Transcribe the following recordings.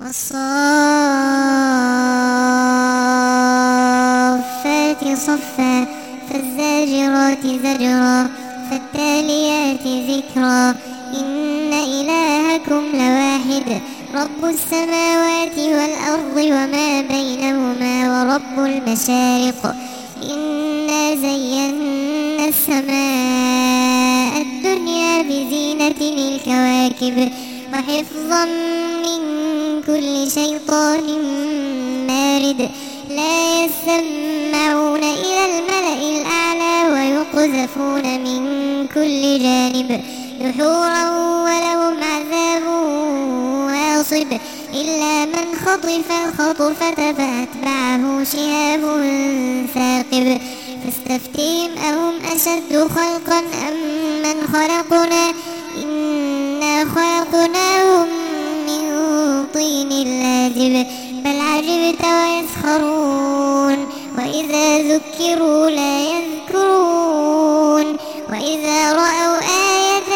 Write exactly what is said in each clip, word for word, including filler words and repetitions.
والصافات صفا فالزاجرات زجرا فالتاليات ذكرا إن إلهكم لواحد رب السماوات والأرض وما بينهما ورب المشارق إنا زينا السماء الدنيا بزينة الكواكب وحفظا من كل شيطان مارد لا يسمعون إلى الملأ الأعلى ويقذفون من كل جانب دحورا ولهم عذاب واصب إلا من خطف الخطفة فأتبعه شهاب ثاقب فاستفتهم أهم أشد خلقا أم من خلقنا إنا خلقناهم من طين لازب بل عجبت ويسخرون وإذا ذكروا لا يذكرون وإذا رأوا آية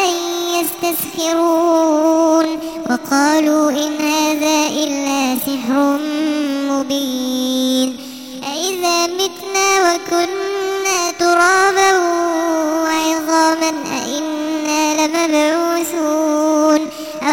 يستسخرون وقالوا إن هذا إلا سحر مبين أإذا متنا وكنا ترابا وعظاما أإنا لمبعوثون أو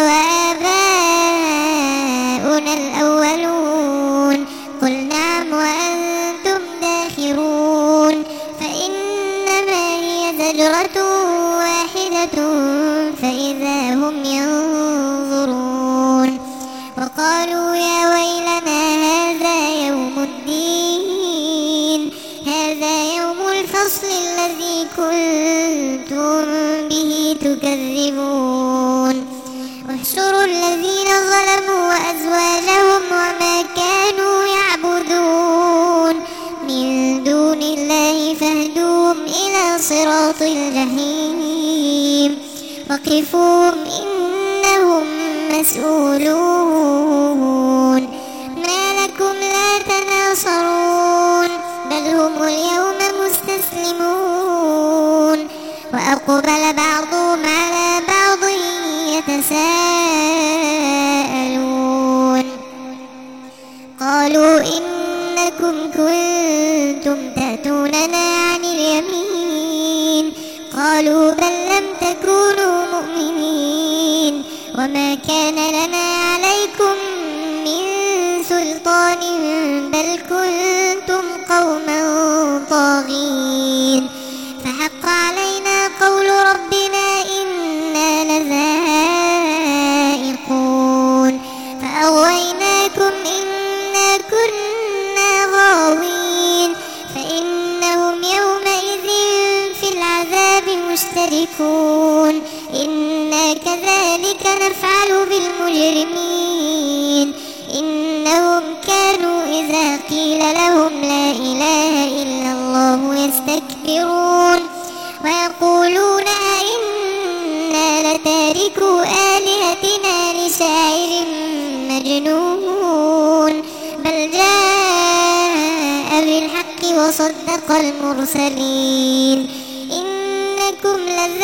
آباؤنا الأولون قل نعم وأنتم داخرون فإنما هي زجرة واحدة فإذا هم ينظرون وقالوا يا ويلنا هذا يوم الدين هذا يوم الفصل الذي كنتم به تكذبون واحشروا الذين ظلموا وأزواجهم وما كانوا يعبدون من دون الله فاهدوهم إلى صراط الجحيم وقفوهم إنهم مسؤولون ما لكم لا تناصرون بل هم اليوم مستسلمون وأقبل بعضهم على بعض يتساءلون قالوا إنكم كنتم تأتوننا عن اليمين قالوا بل لم تكونوا مؤمنين وما كان لنا عليكم من سلطان بل كنتم قوما طاغين فحق علينا قول ربنا إنا لذائقون فأغويناكم إنا كنا غاوين فإنهم يومئذ في العذاب مشتركون إنا كذلك نفعل بالمجرمين إنهم كانوا إذا قيل لهم لا إله إلا الله يستكبرون ويقولون أئنا لتاركو آلهتنا لشاعر مجنون بل جاء بالحق وصدق المرسلين إنكم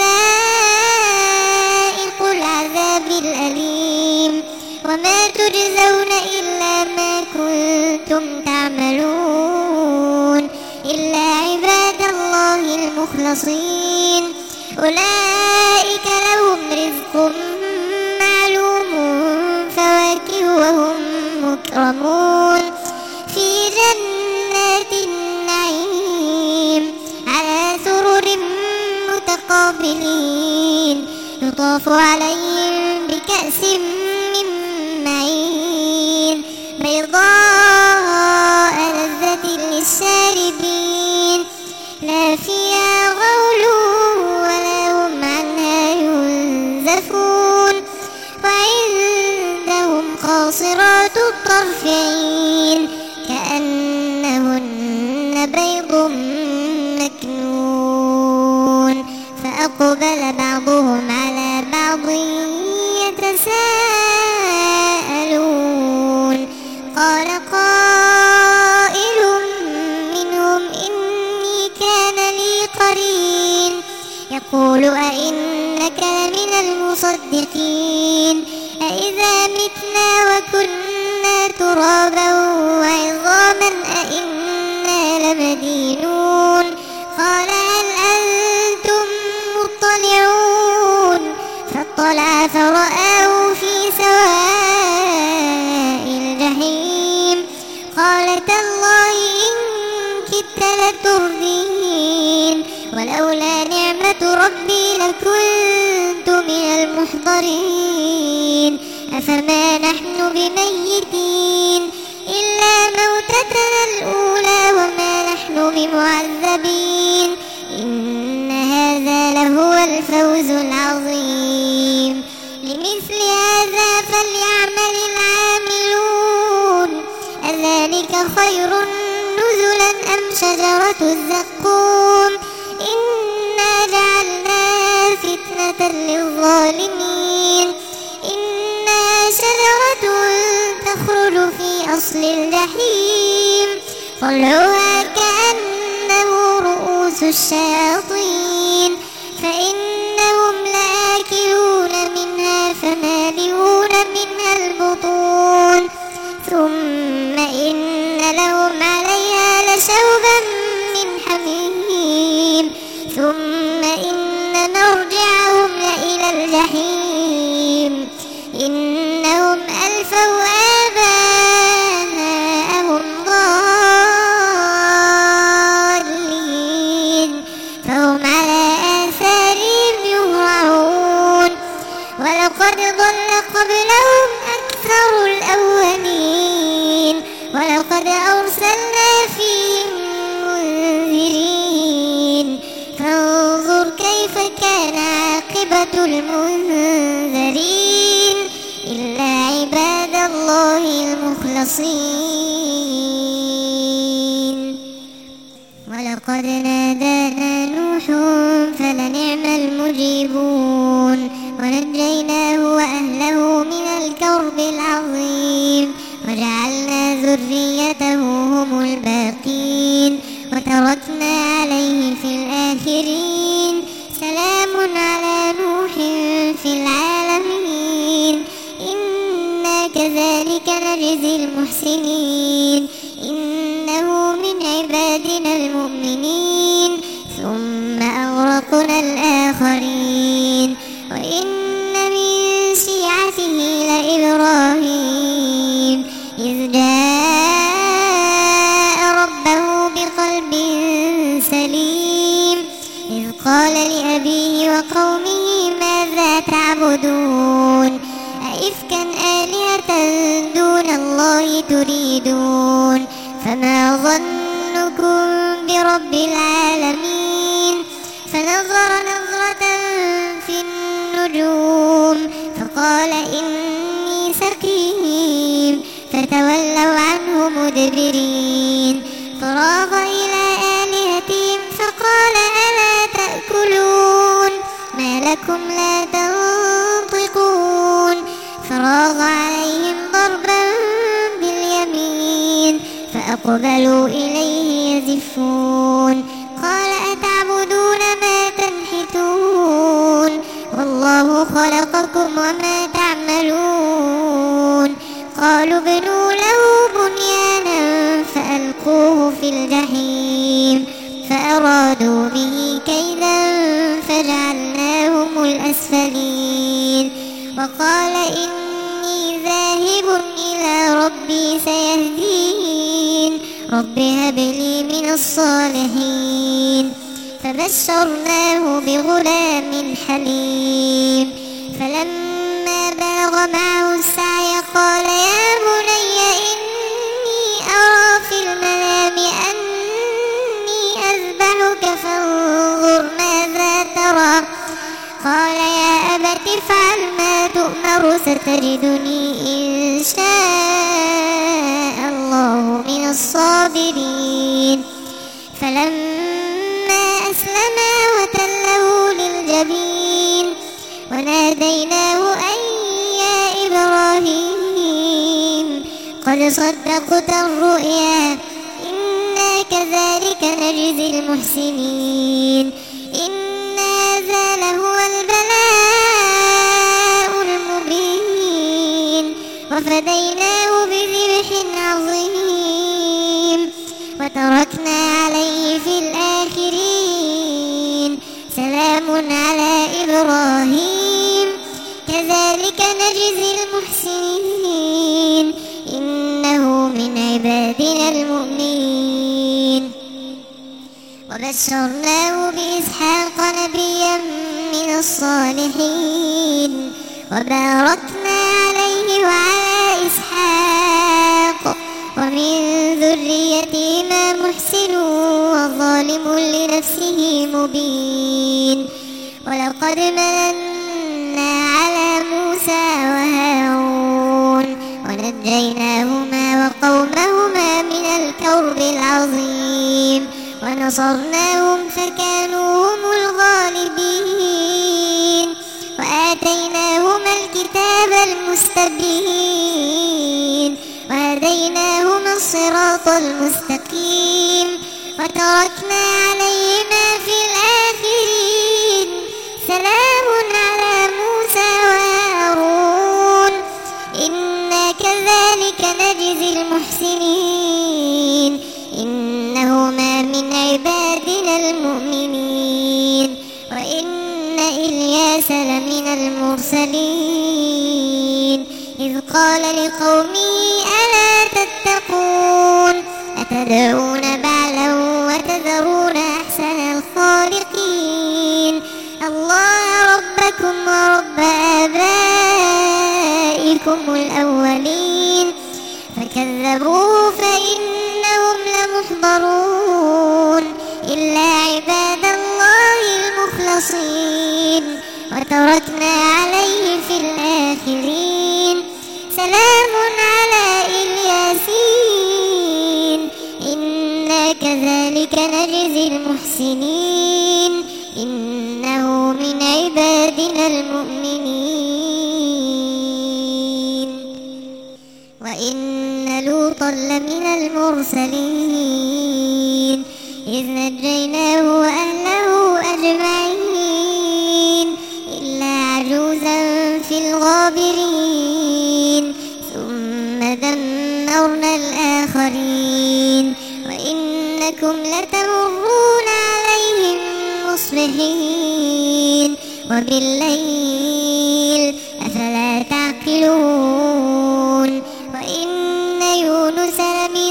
لذائق العذاب الأليم وما تجزون إلا ما كنتم تعملون إلا عباد الله المخلصين أولئك لهم رزق معلوم فواكه وهم مكرمون في جنات النعيم على سرر متقابلين يطاف عليهم بكأس من معين بيضاء لذة للشاربين لا فيها غول ولا هم عنها ينزفون وعندهم قاصرات الطرف عين كأنهن بيض مكنون فأقبل بعضهم على بعض يتساءلون قال قائل منهم إني كان لي قرين يقول أئنك لمن المصدقين أئذا متنا وكنا ترابا وعظاما أئنا لمدينون قال هل أنتم مطلعون فاطلع فرآه في سواء الجحيم قال تالله إن كدت لتردين ولولا نعمة ربي لكنت من المحضرين أفما نحن بميتين إلا موتتنا الأولى وما نحن بمعذبين إن هذا لهو الفوز العظيم لمثل هذا فليعمل العاملون أذلك خير نزلا أم شجرة الزقوم إنا جعلناها فتنة للظالمين إنها شجرة تخرج في أصل الجحيم طلعها كأنه رؤوس الشياطين فإنهم لآكلون منها فمالئون منها البطون ثم إن لهم عليها لشوبا من حميم ثم إن مرجعهم لإلى الجحيم إنهم ألفوا آباءهم ضالين فهم على آثارهم يهرعون ولقد ضل قبلهم أكثر الأولين ولقد أرسلنا فيهم منذرين فانظر كيف كان عاقبة المنذرين إلا عباد الله المخلصين ولقد نادانا نوح فلنعم المجيبون ونجيناه وأهله من الكرب العظيم وجعلنا ذريته هم الباقين وتركنا عليه في الآخرين سلام على نوح في العالمين إنا كذلك نجزي المحسنين إنه من عبادنا المؤمنين ثم أغرقنا الآخرين وإن من شيعته لإبراهيم إذ جاء ربه بقلب سليم إذ قال لأبيه وقومه ماذا تعبدون أئفكا آلهة دون الله تريدون فما ظنكم برب العالمين فنظر نظرة في النجوم فقال إني سقيم فتولوا عنه مدبرين فراغ إلى آلهتهم فقال ألا تأكلون ما لكم لا تنطقون فراغ عليهم ضربا باليمين فأقبلوا إليه يزفون قال أتعبدون ما تنحتون والله خلقكم وما تعملون قالوا ابنوا له بنيانا فألقوه في الجحيم فأرادوا به كيدا فجعلناهم الأسفلين وقال إني ذاهب إلى ربي سيهدين رب هب لي من الصالحين فبشرناه بغلام حليم فلما بلغ معه السعي قال يا بني إني أرى في المنام أني أذبحك فانظر ماذا ترى قال يا أبت افعل ما تؤمر ستجدني إن شاء الله من الصابرين فلما أسلما وتله للجبين وناديناه أن يا إبراهيم قد صدقت الرؤيا إنا كذلك نجزي المحسنين إن هذا لهو البلاء المبين وفديناه بذبح وتركنا عليه في الآخرين سلام على إبراهيم كذلك نجزي المحسنين إنه من عبادنا المؤمنين وبشرناه بإسحاق نبيا من الصالحين وباركنا عليه وعلى إسحاق ومن ذريتهما محسن وظالم لنفسه مبين ولقد مننا على موسى وهارون ونجيناهما وقومهما من الكرب العظيم ونصرناهم فكانوا هم الغالبين وآتيناهما الكتاب المستبين وهديناهما الصراط المستقيم وتركنا عليهما في الآخرين سلام على موسى وهارون إنا كذلك نجزي المحسنين إنهما من عبادنا المؤمنين وإن إلياس لمن المرسلين إذ قال لقومه ألا تتقون أتدعون بعلا وتذرون أحسن الخالقين الله ربكم ورب آبائكم الأولين فكذبوه فإنهم لمحضرون إلا عباد الله المخلصين وتركنا عليه في الآخرين سلام على الياسين إنا كذلك نجزي المحسنين إنه من عبادنا المؤمنين وإن لوطا لمن المرسلين إذ نجيناه وأهله أجمعين إلا عجوزا في الغابرين ثم دمرنا الآخرين وإنكم لتمرون عليهم مصبحين وبالليل أفلا تعقلون وإن يونس لمن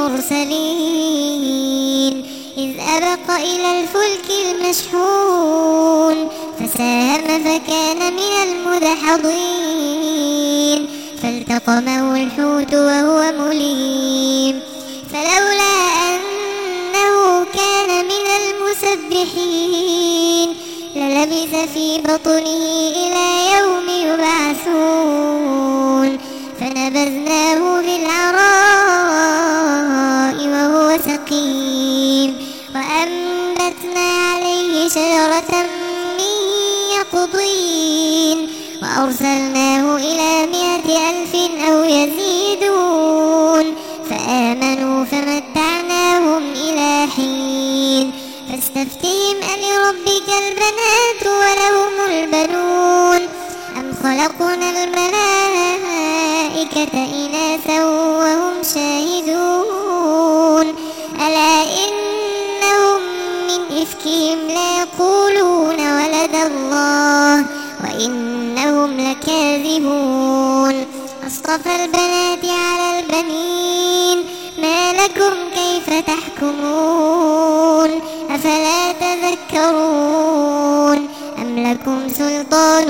المرسلين إذ أبق إلى الفلك المشحون فساهم فكان من المدحضين فالتقمه الحوت وهو مليم فلولا أنه كان من المسبحين للبث في بطنه إلى يوم يبعثون فنبذناه بالعراء وهو سقيم وأنبتنا عليه شجرة من يقطين وأرسلناه إلى مائة ألف أو يزيدون فآمنوا فمتعناهم إلى حين فاستفتهم ألربك البنات ولهم البنون أم خلقنا الملائكة إناثا وهم شاهدون ألا إنهم من إفكهم ليقولون ولد الله وإنهم لكاذبون أصطفى البنات على البنين ما لكم كيف تحكمون أفلا تذكرون أم لكم سلطان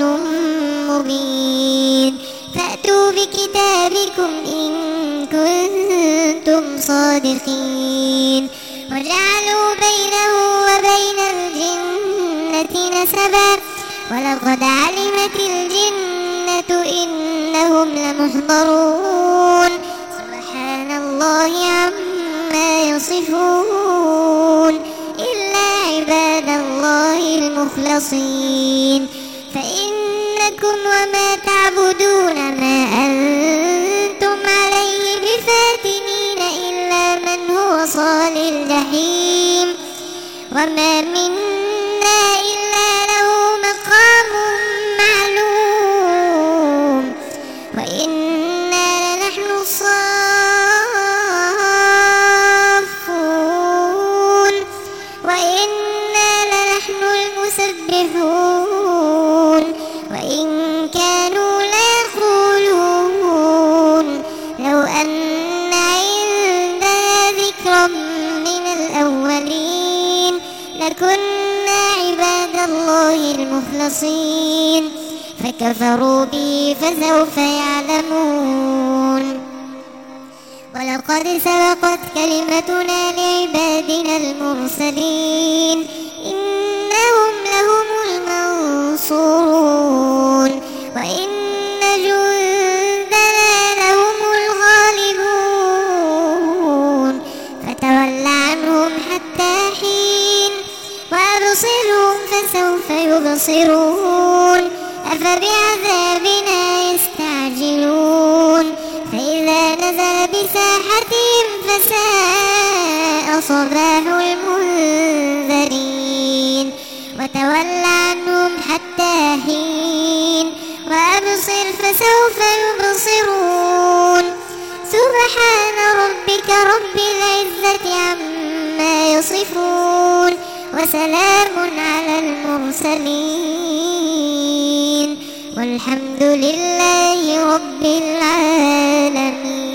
مبين فأتوا بكتابكم إن كنتم صادقين وجعلوا بينه وبين الجنة نسبا ولقد علمت الجنة إنهم لمحضرون سبحان الله عما يصفون إلا عباد الله المخلصين فإنكم وما تعبدون ما أنتم عليه بفاتنين إلا من هو صال الجحيم وما منا إلا له مقام معلوم وإنا لنحن الصافون الله المخلصين فكفروا به فسوف يعلمون. ولقد سبقت كلمتنا لعبادنا المرسلين إنهم لهم المنصورون وإن جندنا لهم الغالبون. فتول عنهم حتى حين وأبصرهم فسوف يبصرون أفبعذابنا يستعجلون فإذا نزل بساحتهم فساء صباح المنذرين. وتول عنهم حتى حين وأبصر فسوف يبصرون. سبحان ربك رب العزة عما يصفون وسلام على المرسلين والحمد لله رب العالمين.